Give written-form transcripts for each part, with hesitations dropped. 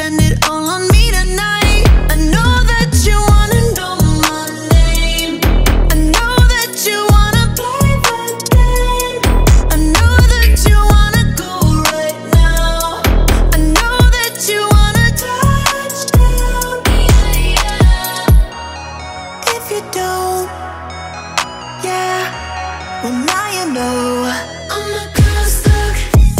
spend it all on me tonight. I know that you wanna know my name. I know that you wanna play the game. I know that you wanna go right now. I know that you wanna touch down. If you don't, yeah, well now you know. I'm a girl stuck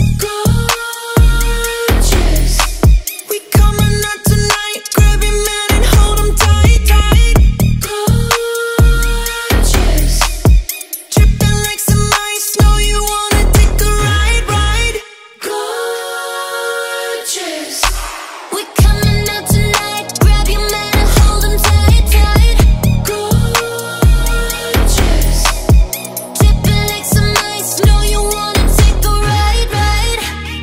gorgeous. We coming out tonight. Grab your man and hold him tight, tight. Gorgeous. Dripping like some ice. Know you wanna take a ride, ride. Gorgeous. We coming out tonight. Grab your man and hold him tight, tight. Gorgeous. Dripping like some ice. Know you wanna take a ride, ride.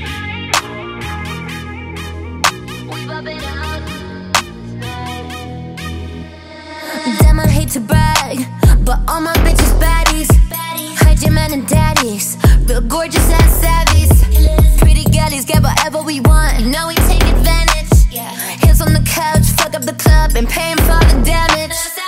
We bobbing out tonight. Damn, I hate to brag, but all my bitches baddies. Hide your man and daddies, real gorgeous ass savvies. Pretty girlies get whatever we want, now we take advantage. Hands on the couch, fuck up the club and paying for the damage.